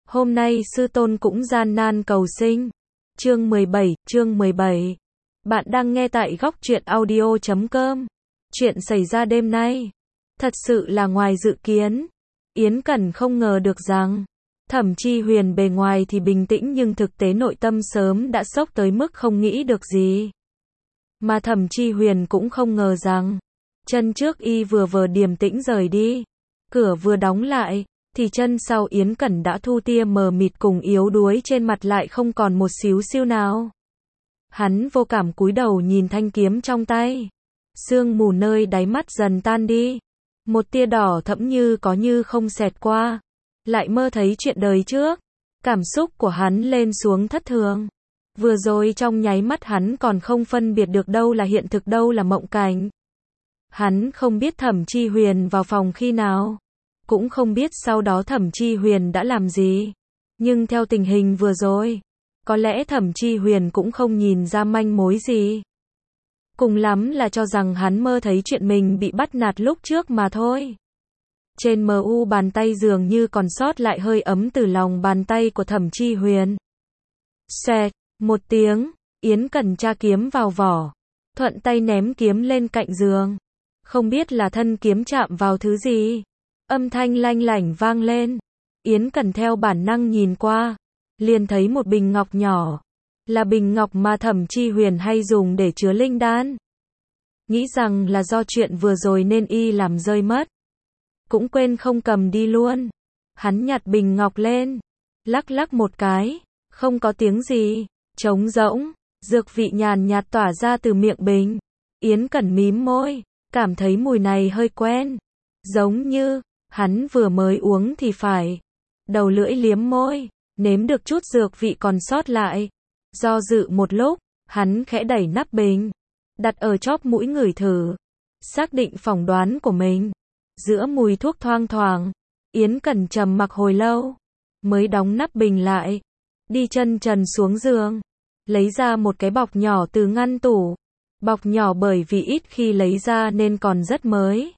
Hôm nay sư tôn cũng gian nan cầu sinh. Chương 17. Bạn đang nghe tại góc truyện audio.com. Chuyện xảy ra đêm nay thật sự là ngoài dự kiến. Yến Cẩn không ngờ được rằng Thẩm Chi Huyền bề ngoài thì bình tĩnh nhưng thực tế nội tâm sớm đã sốc tới mức không nghĩ được gì. Mà Thẩm Chi Huyền cũng không ngờ rằng chân trước y vừa điềm tĩnh rời đi, cửa vừa đóng lại thì chân sau Yến Cẩn đã thu tia mờ mịt cùng yếu đuối trên mặt lại không còn một xíu xiu nào. Hắn vô cảm cúi đầu nhìn thanh kiếm trong tay. Sương mù nơi đáy mắt dần tan đi. Một tia đỏ thẫm như có như không xẹt qua. Lại mơ thấy chuyện đời trước. Cảm xúc của hắn lên xuống thất thường. Vừa rồi trong nháy mắt hắn còn không phân biệt được đâu là hiện thực đâu là mộng cảnh. Hắn không biết Thẩm Chi Huyền vào phòng khi nào. Cũng không biết sau đó Thẩm Chi Huyền đã làm gì. Nhưng theo tình hình vừa rồi, có lẽ Thẩm Chi Huyền cũng không nhìn ra manh mối gì. Cùng lắm là cho rằng hắn mơ thấy chuyện mình bị bắt nạt lúc trước mà thôi. Trên mu bàn tay dường như còn sót lại hơi ấm từ lòng bàn tay của Thẩm Chi Huyền. Xoẹt, một tiếng, Yến Cẩn tra kiếm vào vỏ. Thuận tay ném kiếm lên cạnh giường. Không biết là thân kiếm chạm vào thứ gì. Âm thanh lanh lảnh vang lên. Yến Cẩn theo bản năng nhìn qua. Liền thấy một bình ngọc nhỏ. Là bình ngọc mà Thẩm Chi Huyền hay dùng để chứa linh đan. Nghĩ rằng là do chuyện vừa rồi nên y làm rơi mất. Cũng quên không cầm đi luôn. Hắn nhặt bình ngọc lên. Lắc lắc một cái. Không có tiếng gì. Trống rỗng. Dược vị nhàn nhạt tỏa ra từ miệng bình. Yến Cẩn mím môi. Cảm thấy mùi này hơi quen. Giống như hắn vừa mới uống thì phải. Đầu lưỡi liếm môi. Nếm được chút dược vị còn sót lại. Do dự một lúc, hắn khẽ đẩy nắp bình. Đặt ở chóp mũi ngửi thử. Xác định phỏng đoán của mình. Giữa mùi thuốc thoang thoảng, Yến Cẩn trầm mặc hồi lâu. Mới đóng nắp bình lại. Đi chân trần xuống giường. Lấy ra một cái bọc nhỏ từ ngăn tủ. Bọc nhỏ bởi vì ít khi lấy ra nên còn rất mới.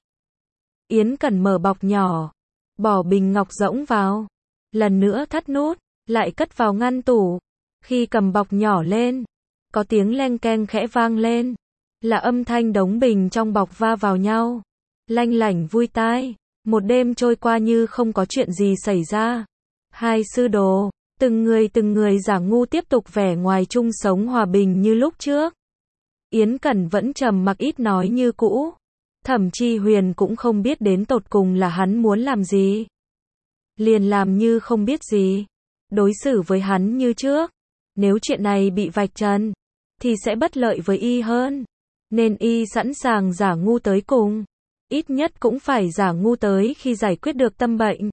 Yến Cẩn mở bọc nhỏ. Bỏ bình ngọc rỗng vào. Lần nữa thắt nút. Lại cất vào ngăn tủ. Khi cầm bọc nhỏ lên. Có tiếng leng keng khẽ vang lên. Là âm thanh đống bình trong bọc va vào nhau. Lanh lảnh vui tai. Một đêm trôi qua như không có chuyện gì xảy ra. Hai sư đồ. Từng người giả ngu tiếp tục vẻ ngoài chung sống hòa bình như lúc trước. Yến Cẩn vẫn trầm mặc ít nói như cũ. Thẩm Chi Huyền cũng không biết đến tột cùng là hắn muốn làm gì. Liền làm như không biết gì. Đối xử với hắn như trước. Nếu chuyện này bị vạch trần, thì sẽ bất lợi với y hơn. Nên y sẵn sàng giả ngu tới cùng. Ít nhất cũng phải giả ngu tới khi giải quyết được tâm bệnh.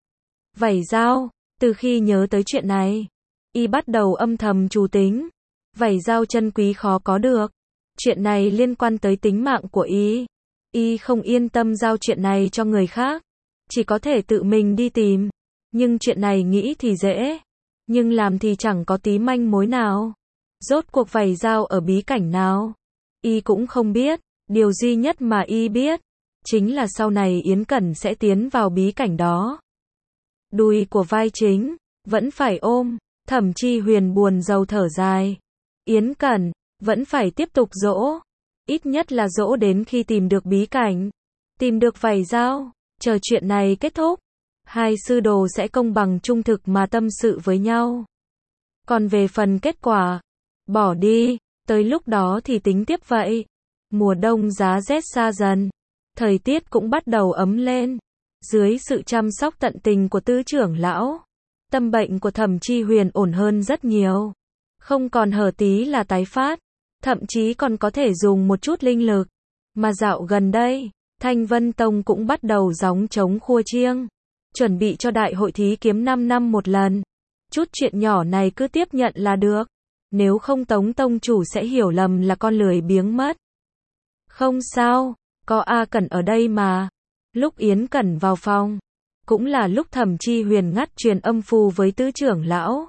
Vảy dao, từ khi nhớ tới chuyện này, y bắt đầu âm thầm trù tính. Vảy dao chân quý khó có được. Chuyện này liên quan tới tính mạng của y. Y không yên tâm giao chuyện này cho người khác. Chỉ có thể tự mình đi tìm. Nhưng chuyện này nghĩ thì dễ. Nhưng làm thì chẳng có tí manh mối nào. Rốt cuộc vảy dao ở bí cảnh nào? Y cũng không biết. Điều duy nhất mà y biết chính là sau này Yến Cẩn sẽ tiến vào bí cảnh đó. Đùi của vai chính vẫn phải ôm. Thẩm Chi Huyền buồn rầu thở dài. Yến Cẩn vẫn phải tiếp tục dỗ. Ít nhất là dỗ đến khi tìm được bí cảnh. Tìm được vảy dao. Chờ chuyện này kết thúc. Hai sư đồ sẽ công bằng trung thực mà tâm sự với nhau. Còn về phần kết quả, bỏ đi, tới lúc đó thì tính tiếp vậy. Mùa đông giá rét xa dần. Thời tiết cũng bắt đầu ấm lên. Dưới sự chăm sóc tận tình của tứ trưởng lão, tâm bệnh của Thẩm Chi Huyền ổn hơn rất nhiều. Không còn hở tí là tái phát. Thậm chí còn có thể dùng một chút linh lực. Mà dạo gần đây, Thanh Vân Tông cũng bắt đầu gióng trống khua chiêng. Chuẩn bị cho đại hội thí kiếm 5 năm một lần. Chút chuyện nhỏ này cứ tiếp nhận là được. Nếu không Tống tông chủ sẽ hiểu lầm là con lười biếng mất. Không sao, có A Cẩn ở đây mà. Lúc Yến Cẩn vào phòng, cũng là lúc Thẩm Chi Huyền ngắt truyền âm phù với tứ trưởng lão.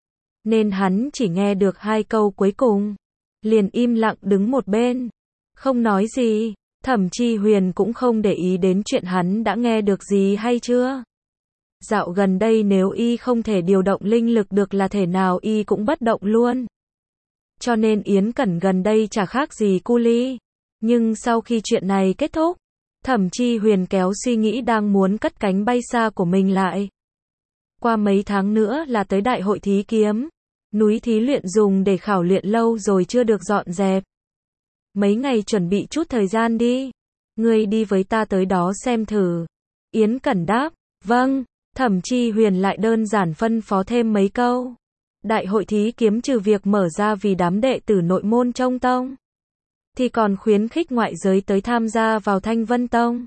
Nên hắn chỉ nghe được 2 câu cuối cùng. Liền im lặng đứng một bên. Không nói gì. Thẩm Chi Huyền cũng không để ý đến chuyện hắn đã nghe được gì hay chưa. Dạo gần đây nếu y không thể điều động linh lực được là thể nào y cũng bất động luôn. Cho nên Yến Cẩn gần đây chả khác gì cu ly. Nhưng sau khi chuyện này kết thúc, Thẩm Chi Huyền kéo suy nghĩ đang muốn cất cánh bay xa của mình lại. Qua mấy tháng nữa là tới đại hội thí kiếm. Núi thí luyện dùng để khảo luyện lâu rồi chưa được dọn dẹp. Mấy ngày chuẩn bị chút thời gian đi. Ngươi đi với ta tới đó xem thử. Yến Cẩn đáp, vâng. Thẩm Chi Huyền lại đơn giản phân phó thêm mấy câu. Đại hội thí kiếm trừ việc mở ra vì đám đệ tử nội môn trong tông, thì còn khuyến khích ngoại giới tới tham gia vào Thanh Vân Tông.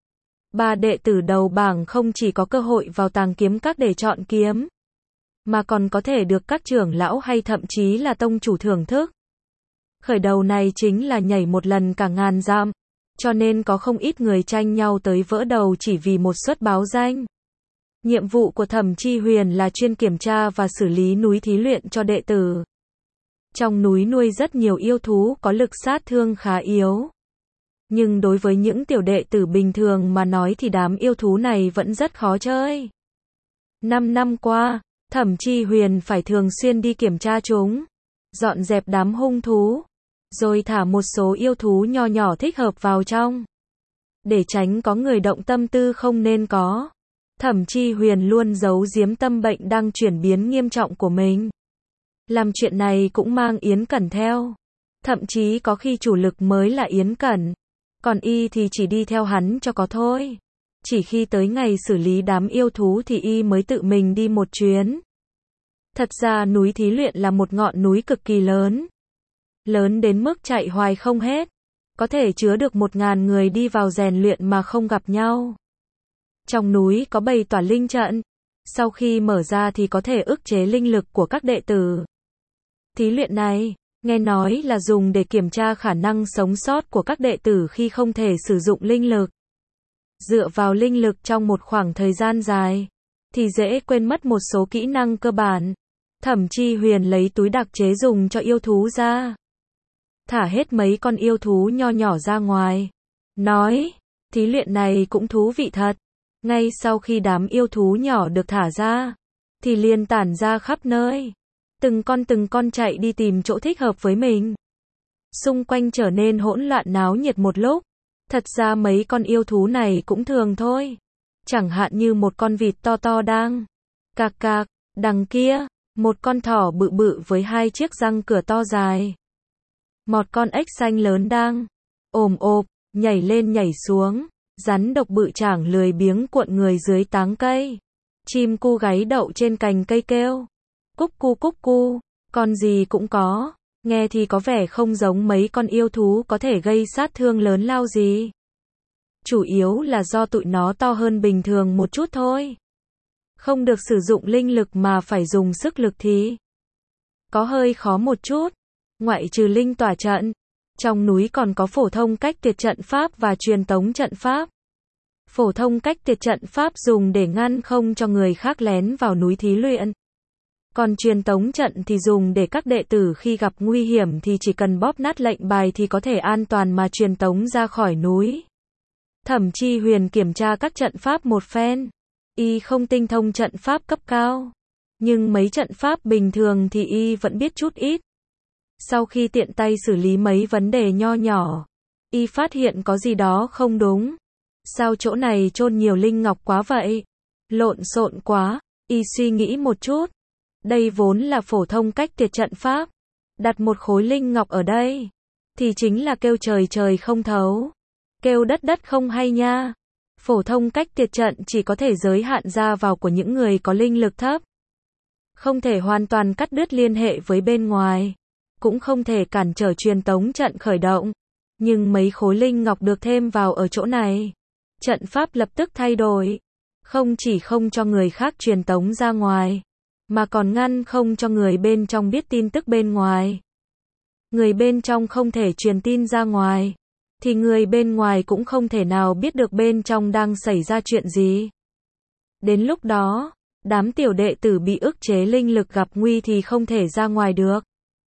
3 đệ tử đầu bảng không chỉ có cơ hội vào tàng kiếm các để chọn kiếm, mà còn có thể được các trưởng lão hay thậm chí là tông chủ thưởng thức. Khởi đầu này chính là nhảy một lần cả ngàn dặm, cho nên có không ít người tranh nhau tới vỡ đầu chỉ vì một suất báo danh. Nhiệm vụ của Thẩm Chi Huyền là chuyên kiểm tra và xử lý núi thí luyện cho đệ tử. Trong núi nuôi rất nhiều yêu thú có lực sát thương khá yếu. Nhưng đối với những tiểu đệ tử bình thường mà nói thì đám yêu thú này vẫn rất khó chơi. 5 năm qua, Thẩm Chi Huyền phải thường xuyên đi kiểm tra chúng, dọn dẹp đám hung thú, rồi thả một số yêu thú nho nhỏ thích hợp vào trong. Để tránh có người động tâm tư không nên có, Thẩm Chi Huyền luôn giấu giếm tâm bệnh đang chuyển biến nghiêm trọng của mình. Làm chuyện này cũng mang Yến Cẩn theo. Thậm chí có khi chủ lực mới là Yến Cẩn, còn y thì chỉ đi theo hắn cho có thôi. Chỉ khi tới ngày xử lý đám yêu thú thì y mới tự mình đi một chuyến. Thật ra núi thí luyện là một ngọn núi cực kỳ lớn. Lớn đến mức chạy hoài không hết. Có thể chứa được 1000 người đi vào rèn luyện mà không gặp nhau. Trong núi có 7 tòa linh trận. Sau khi mở ra thì có thể ức chế linh lực của các đệ tử. Thí luyện này, nghe nói là dùng để kiểm tra khả năng sống sót của các đệ tử khi không thể sử dụng linh lực. Dựa vào linh lực trong một khoảng thời gian dài, thì dễ quên mất một số kỹ năng cơ bản. Thẩm Chi Huyền lấy túi đặc chế dùng cho yêu thú ra. Thả hết mấy con yêu thú nho nhỏ ra ngoài. Nói, thí luyện này cũng thú vị thật. Ngay sau khi đám yêu thú nhỏ được thả ra, thì liền tản ra khắp nơi. Từng con chạy đi tìm chỗ thích hợp với mình. Xung quanh trở nên hỗn loạn náo nhiệt một lúc. Thật ra mấy con yêu thú này cũng thường thôi. Chẳng hạn như một con vịt to to đang cạc cạc, đằng kia, một con thỏ bự bự với 2 chiếc răng cửa to dài. Một con ếch xanh lớn đang ồm ộp, nhảy lên nhảy xuống. Rắn độc bự chảng lười biếng cuộn người dưới tán cây. Chim cu gáy đậu trên cành cây kêu. Cúc cu, con gì cũng có. Nghe thì có vẻ không giống mấy con yêu thú có thể gây sát thương lớn lao gì. Chủ yếu là do tụi nó to hơn bình thường một chút thôi. Không được sử dụng linh lực mà phải dùng sức lực thì có hơi khó một chút. Ngoại trừ linh tỏa trận, trong núi còn có phổ thông cách tuyệt trận pháp và truyền tống trận pháp. Phổ thông cách tuyệt trận pháp dùng để ngăn không cho người khác lén vào núi thí luyện. Còn truyền tống trận thì dùng để các đệ tử khi gặp nguy hiểm thì chỉ cần bóp nát lệnh bài thì có thể an toàn mà truyền tống ra khỏi núi. Thẩm Chi Huyền kiểm tra các trận pháp một phen. Y không tinh thông trận pháp cấp cao, nhưng mấy trận pháp bình thường thì y vẫn biết chút ít. Sau khi tiện tay xử lý mấy vấn đề nho nhỏ, y phát hiện có gì đó không đúng. Sao chỗ này chôn nhiều linh ngọc quá vậy? Lộn xộn quá, y suy nghĩ một chút. Đây vốn là phổ thông cách tuyệt trận pháp. Đặt một khối linh ngọc ở đây, thì chính là kêu trời trời không thấu. Kêu đất đất không hay nha. Phổ thông cách tuyệt trận chỉ có thể giới hạn ra vào của những người có linh lực thấp. Không thể hoàn toàn cắt đứt liên hệ với bên ngoài. Cũng không thể cản trở truyền tống trận khởi động. Nhưng mấy khối linh ngọc được thêm vào ở chỗ này. Trận pháp lập tức thay đổi. Không chỉ không cho người khác truyền tống ra ngoài, mà còn ngăn không cho người bên trong biết tin tức bên ngoài. Người bên trong không thể truyền tin ra ngoài, thì người bên ngoài cũng không thể nào biết được bên trong đang xảy ra chuyện gì. Đến lúc đó, đám tiểu đệ tử bị ức chế linh lực gặp nguy thì không thể ra ngoài được.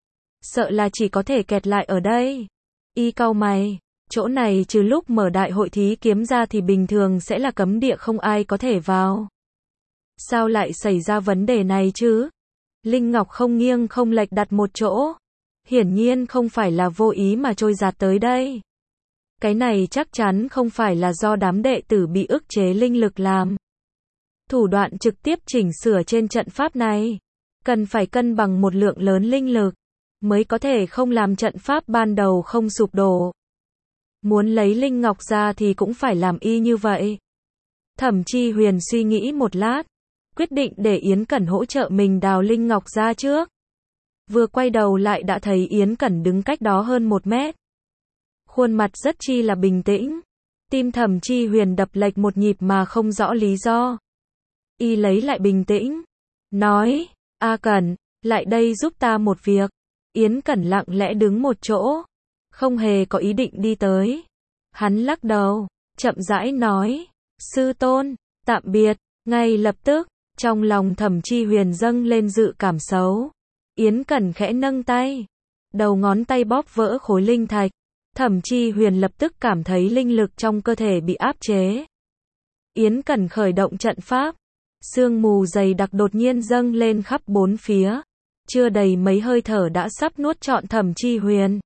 Sợ là chỉ có thể kẹt lại ở đây. Y cau mày, chỗ này trừ lúc mở đại hội thí kiếm ra thì bình thường sẽ là cấm địa không ai có thể vào. Sao lại xảy ra vấn đề này chứ? Linh Ngọc không nghiêng không lệch đặt một chỗ. Hiển nhiên không phải là vô ý mà trôi giạt tới đây. Cái này chắc chắn không phải là do đám đệ tử bị ức chế linh lực làm. Thủ đoạn trực tiếp chỉnh sửa trên trận pháp này, cần phải cân bằng một lượng lớn linh lực, mới có thể không làm trận pháp ban đầu không sụp đổ. Muốn lấy Linh Ngọc ra thì cũng phải làm y như vậy. Thẩm Chi Huyền suy nghĩ một lát, quyết định để Yến Cẩn hỗ trợ mình đào Linh Ngọc ra trước. Vừa quay đầu lại đã thấy Yến Cẩn đứng cách đó hơn 1 mét. Khuôn mặt rất chi là bình tĩnh. Tim Thẩm Chi Huyền đập lệch một nhịp mà không rõ lý do. Y lấy lại bình tĩnh, nói, A Cẩn, lại đây giúp ta một việc. Yến Cẩn lặng lẽ đứng một chỗ, không hề có ý định đi tới. Hắn lắc đầu, chậm rãi nói, sư tôn, tạm biệt. Ngay lập tức, trong lòng Thẩm Chi Huyền dâng lên dự cảm xấu. Yến Cẩn khẽ nâng tay, đầu ngón tay bóp vỡ khối linh thạch. Thẩm Chi Huyền lập tức cảm thấy linh lực trong cơ thể bị áp chế. Yến Cẩn khởi động trận pháp. Sương mù dày đặc đột nhiên dâng lên khắp bốn phía. Chưa đầy mấy hơi thở đã sắp nuốt trọn Thẩm Chi Huyền.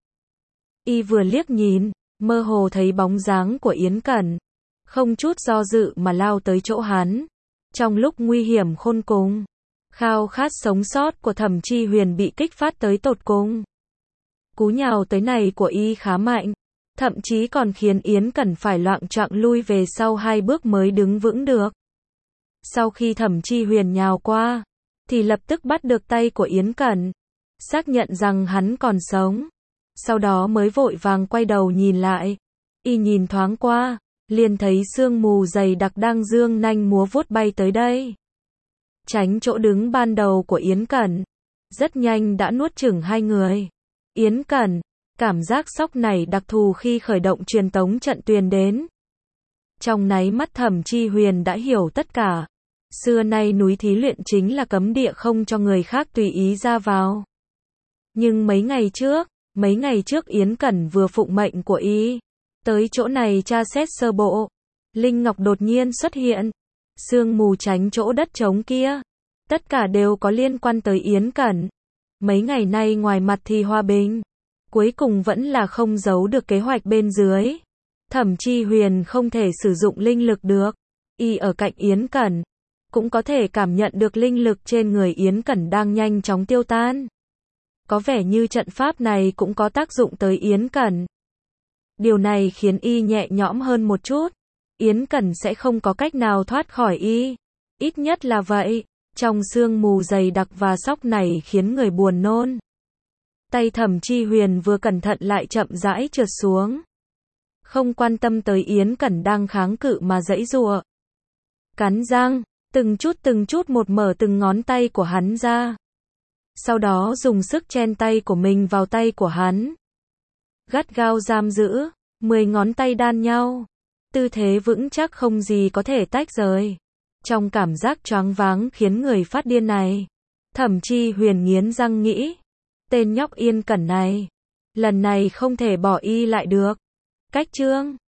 Y vừa liếc nhìn, mơ hồ thấy bóng dáng của Yến Cẩn. Không chút do dự mà lao tới chỗ hắn. Trong lúc nguy hiểm khôn cùng, khao khát sống sót của Thẩm Chi Huyền bị kích phát tới tột cùng. Cú nhào tới này của y khá mạnh, thậm chí còn khiến Yến Cẩn phải loạng choạng lui về sau 2 bước mới đứng vững được. Sau khi Thẩm Chi Huyền nhào qua, thì lập tức bắt được tay của Yến Cẩn, xác nhận rằng hắn còn sống. Sau đó mới vội vàng quay đầu nhìn lại. Y nhìn thoáng qua, liền thấy sương mù dày đặc đang dương nanh múa vuốt bay tới đây. Tránh chỗ đứng ban đầu của Yến Cẩn, rất nhanh đã nuốt chửng 2 người. Yến Cẩn, cảm giác sốc này đặc thù khi khởi động truyền tống trận truyền đến. Trong náy mắt Thẩm Chi Huyền đã hiểu tất cả. Xưa nay núi thí luyện chính là cấm địa không cho người khác tùy ý ra vào. Nhưng mấy ngày trước Yến Cẩn vừa phụng mệnh của y, tới chỗ này tra xét sơ bộ. Linh Ngọc đột nhiên xuất hiện. Sương mù tránh chỗ đất trống kia. Tất cả đều có liên quan tới Yến Cẩn. Mấy ngày nay ngoài mặt thì hòa bình, cuối cùng vẫn là không giấu được kế hoạch bên dưới. Thẩm Chi Huyền không thể sử dụng linh lực được. Y ở cạnh Yến Cẩn, cũng có thể cảm nhận được linh lực trên người Yến Cẩn đang nhanh chóng tiêu tan. Có vẻ như trận pháp này cũng có tác dụng tới Yến Cẩn. Điều này khiến y nhẹ nhõm hơn một chút. Yến Cẩn sẽ không có cách nào thoát khỏi y. Ít nhất là vậy. Trong sương mù dày đặc và sóc này khiến người buồn nôn. Tay Thẩm Chi Huyền vừa cẩn thận lại chậm rãi trượt xuống. Không quan tâm tới Yến Cẩn đang kháng cự mà giãy giụa. Cắn răng, từng chút một mở từng ngón tay của hắn ra. Sau đó dùng sức chen tay của mình vào tay của hắn. Gắt gao giam giữ, 10 ngón tay đan nhau. Tư thế vững chắc không gì có thể tách rời. Trong cảm giác choáng váng khiến người phát điên này, Thẩm Chi Huyền nghiến răng nghĩ, tên nhóc Yến Cẩn này, lần này không thể bỏ y lại được. Cách chương